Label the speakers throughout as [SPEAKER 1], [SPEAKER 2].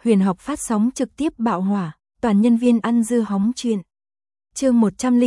[SPEAKER 1] Huyền học phát sóng trực tiếp bạo hỏa, toàn nhân viên ăn dưa hóng chuyện. Chương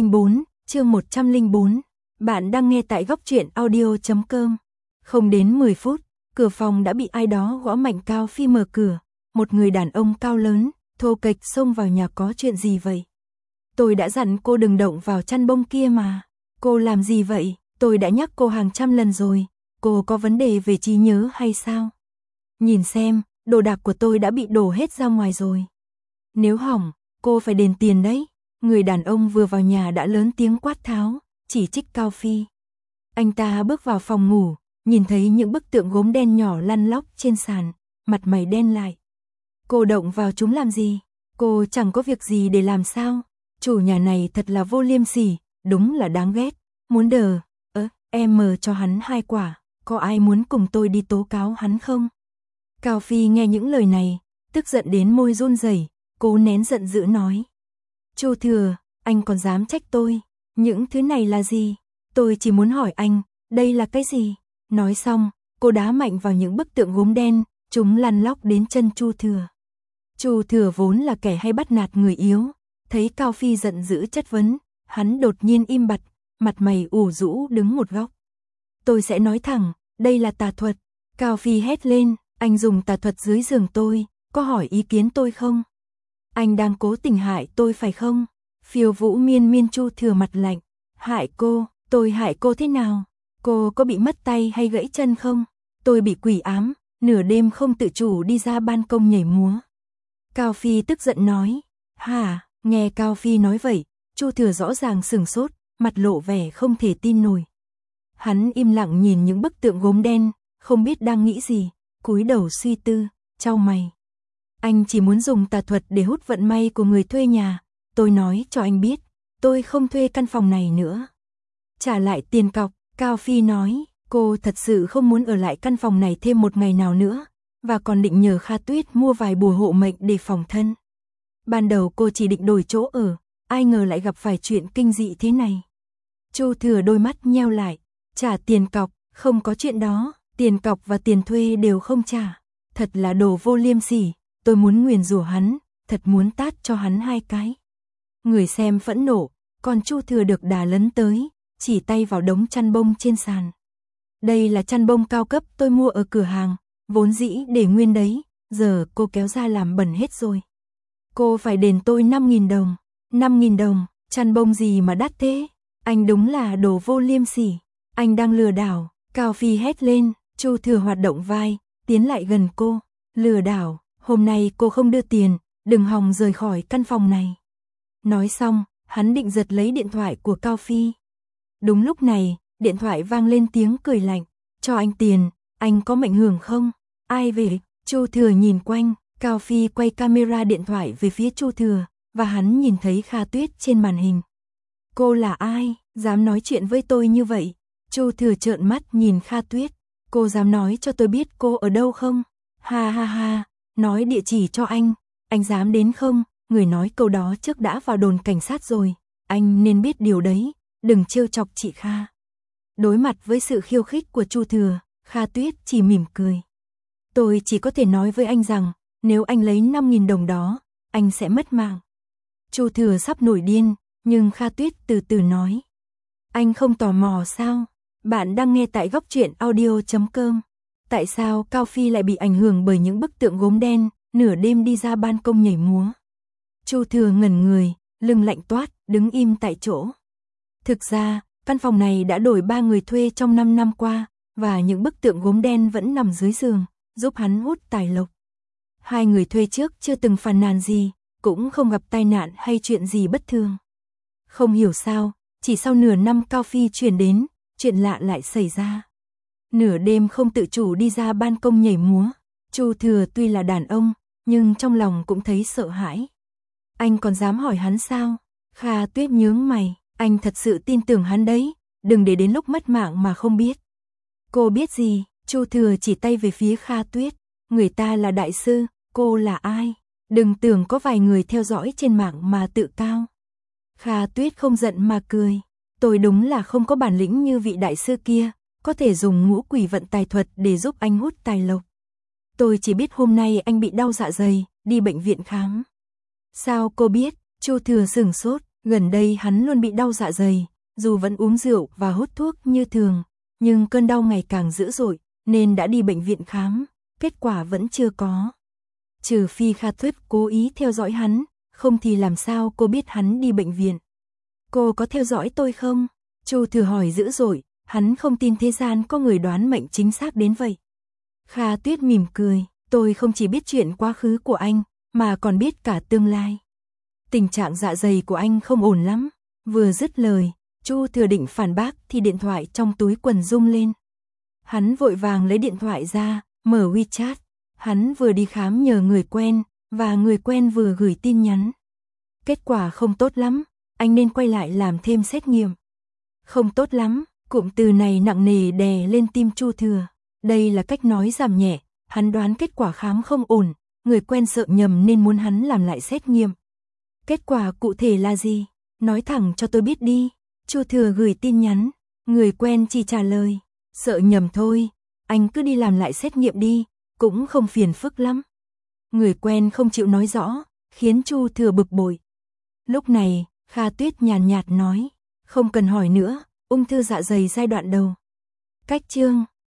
[SPEAKER 1] 104. Bạn đang nghe tại góc truyện audio.com. Không đến 10 phút, cửa phòng đã bị ai đó gõ mạnh. Cao Phi mở cửa, một người đàn ông cao lớn, thô kệch xông vào nhà. Có chuyện gì vậy? Tôi đã dặn cô đừng động vào chăn bông kia mà. Cô làm gì vậy? Tôi đã nhắc cô hàng trăm lần rồi. Cô có vấn đề về trí nhớ hay sao? Nhìn xem, đồ đạc của tôi đã bị đổ hết ra ngoài rồi. Nếu hỏng, cô phải đền tiền đấy. Người đàn ông vừa vào nhà đã lớn tiếng quát tháo, chỉ trích Cao Phi. Anh ta bước vào phòng ngủ, nhìn thấy những bức tượng gốm đen nhỏ lăn lóc trên sàn, mặt mày đen lại. Cô động vào chúng làm gì? Cô chẳng có việc gì để làm sao? Chủ nhà này thật là vô liêm sỉ, đúng là đáng ghét. Muốn đờ, em mờ cho hắn 2 quả, có ai muốn cùng tôi đi tố cáo hắn không? Cao Phi nghe những lời này, tức giận đến môi run rẩy, cố nén giận dữ nói. Chu Thừa, anh còn dám trách tôi, những thứ này là gì? Tôi chỉ muốn hỏi anh, đây là cái gì? Nói xong, cô đá mạnh vào những bức tượng gốm đen, chúng lăn lóc đến chân Chu Thừa. Chu Thừa vốn là kẻ hay bắt nạt người yếu, thấy Cao Phi giận dữ chất vấn, hắn đột nhiên im bặt, mặt mày ủ rũ đứng một góc. Tôi sẽ nói thẳng, đây là tà thuật. Cao Phi hét lên, anh dùng tà thuật dưới giường tôi, có hỏi ý kiến tôi không? Anh đang cố tình hại tôi phải không? Phiêu Vũ Miên. Chu Thừa mặt lạnh, hại cô, tôi hại cô thế nào? Cô có bị mất tay hay gãy chân không? Tôi bị quỷ ám, nửa đêm không tự chủ đi ra ban công nhảy múa. Cao Phi tức giận nói, hả? Nghe Cao Phi nói vậy, Chu Thừa rõ ràng sửng sốt, mặt lộ vẻ không thể tin nổi. Hắn im lặng nhìn những bức tượng gốm đen, không biết đang nghĩ gì, cúi đầu suy tư, chau mày. Anh chỉ muốn dùng tà thuật để hút vận may của người thuê nhà. Tôi nói cho anh biết, tôi không thuê căn phòng này nữa. Trả lại tiền cọc, Cao Phi nói, cô thật sự không muốn ở lại căn phòng này thêm một ngày nào nữa, và còn định nhờ Kha Tuyết mua vài bùa hộ mệnh để phòng thân. Ban đầu cô chỉ định đổi chỗ ở, ai ngờ lại gặp phải chuyện kinh dị thế này. Chu Thừa đôi mắt nheo lại, trả tiền cọc, không có chuyện đó, tiền cọc và tiền thuê đều không trả. Thật là đồ vô liêm sỉ, tôi muốn nguyền rủa hắn, thật muốn tát cho hắn 2 cái. Người xem phẫn nộ, còn Chu Thừa được đà lấn tới, chỉ tay vào đống chăn bông trên sàn. Đây là chăn bông cao cấp tôi mua ở cửa hàng, vốn dĩ để nguyên đấy, giờ cô kéo ra làm bẩn hết rồi. Cô phải đền tôi 5.000 đồng. 5.000 đồng, chăn bông gì mà đắt thế? Anh đúng là đồ vô liêm sỉ, anh đang lừa đảo. Cao Phi hét lên, Chu Thừa hoạt động vai, tiến lại gần cô. Lừa đảo, hôm nay cô không đưa tiền, đừng hòng rời khỏi căn phòng này. Nói xong, hắn định giật lấy điện thoại của Cao Phi. Đúng lúc này, điện thoại vang lên tiếng cười lạnh, cho anh tiền, anh có mệnh hưởng không? Ai về? Chu Thừa nhìn quanh, Cao Phi quay camera điện thoại về phía Chu Thừa, và hắn nhìn thấy Kha Tuyết trên màn hình. Cô là ai, dám nói chuyện với tôi như vậy? Chu Thừa trợn mắt nhìn Kha Tuyết, cô dám nói cho tôi biết cô ở đâu không? Ha ha ha, nói địa chỉ cho anh dám đến không? Người nói câu đó trước đã vào đồn cảnh sát rồi, anh nên biết điều đấy, đừng trêu chọc chị Kha. Đối mặt với sự khiêu khích của Chu Thừa, Kha Tuyết chỉ mỉm cười. Tôi chỉ có thể nói với anh rằng, nếu anh lấy 5.000 đồng đó, anh sẽ mất mạng. Chu Thừa sắp nổi điên, nhưng Kha Tuyết từ từ nói. Anh không tò mò sao? Bạn đang nghe tại góc truyện audio.com. Tại sao Cao Phi lại bị ảnh hưởng bởi những bức tượng gốm đen, nửa đêm đi ra ban công nhảy múa? Chu Thừa ngẩn người, lưng lạnh toát, đứng im tại chỗ. Thực ra, căn phòng này đã đổi 3 người thuê trong 5 năm qua, và những bức tượng gốm đen vẫn nằm dưới giường, giúp hắn hút tài lộc. 2 người thuê trước chưa từng phàn nàn gì, cũng không gặp tai nạn hay chuyện gì bất thường. Không hiểu sao, chỉ sau nửa năm Cao Phi chuyển đến, chuyện lạ lại xảy ra. Nửa đêm không tự chủ đi ra ban công nhảy múa. Chu Thừa tuy là đàn ông, nhưng trong lòng cũng thấy sợ hãi. Anh còn dám hỏi hắn sao? Kha Tuyết nhướng mày, anh thật sự tin tưởng hắn đấy, đừng để đến lúc mất mạng mà không biết. Cô biết gì? Chu Thừa chỉ tay về phía Kha Tuyết, người ta là đại sư, cô là ai? Đừng tưởng có vài người theo dõi trên mạng mà tự cao. Kha Tuyết không giận mà cười, tôi đúng là không có bản lĩnh như vị đại sư kia, có thể dùng ngũ quỷ vận tài thuật để giúp anh hút tài lộc. Tôi chỉ biết hôm nay anh bị đau dạ dày, đi bệnh viện khám. Sao cô biết? Chu Thừa sửng sốt, gần đây hắn luôn bị đau dạ dày, dù vẫn uống rượu và hút thuốc như thường, nhưng cơn đau ngày càng dữ dội, nên đã đi bệnh viện khám, kết quả vẫn chưa có. Trừ phi Kha Tuyết cố ý theo dõi hắn, không thì làm sao cô biết hắn đi bệnh viện? Cô có theo dõi tôi không? Chu Thừa hỏi dữ dội, hắn không tin thế gian có người đoán mệnh chính xác đến vậy. Kha Tuyết mỉm cười, tôi không chỉ biết chuyện quá khứ của anh, mà còn biết cả tương lai. Tình trạng dạ dày của anh không ổn lắm. Vừa dứt lời, Chu Thừa định phản bác thì điện thoại trong túi quần rung lên. Hắn vội vàng lấy điện thoại ra, mở WeChat. Hắn vừa đi khám nhờ người quen, và người quen vừa gửi tin nhắn. Kết quả không tốt lắm, anh nên quay lại làm thêm xét nghiệm. Không tốt lắm, cụm từ này nặng nề đè lên tim Chu Thừa. Đây là cách nói giảm nhẹ, hắn đoán kết quả khám không ổn, người quen sợ nhầm nên muốn hắn làm lại xét nghiệm. Kết quả cụ thể là gì? Nói thẳng cho tôi biết đi. Chu Thừa gửi tin nhắn, người quen chỉ trả lời, sợ nhầm thôi, anh cứ đi làm lại xét nghiệm đi, cũng không phiền phức lắm. Người quen không chịu nói rõ, khiến Chu Thừa bực bội. Lúc này, Kha Tuyết nhàn nhạt nói, không cần hỏi nữa, ung thư dạ dày giai đoạn đầu. Cách chương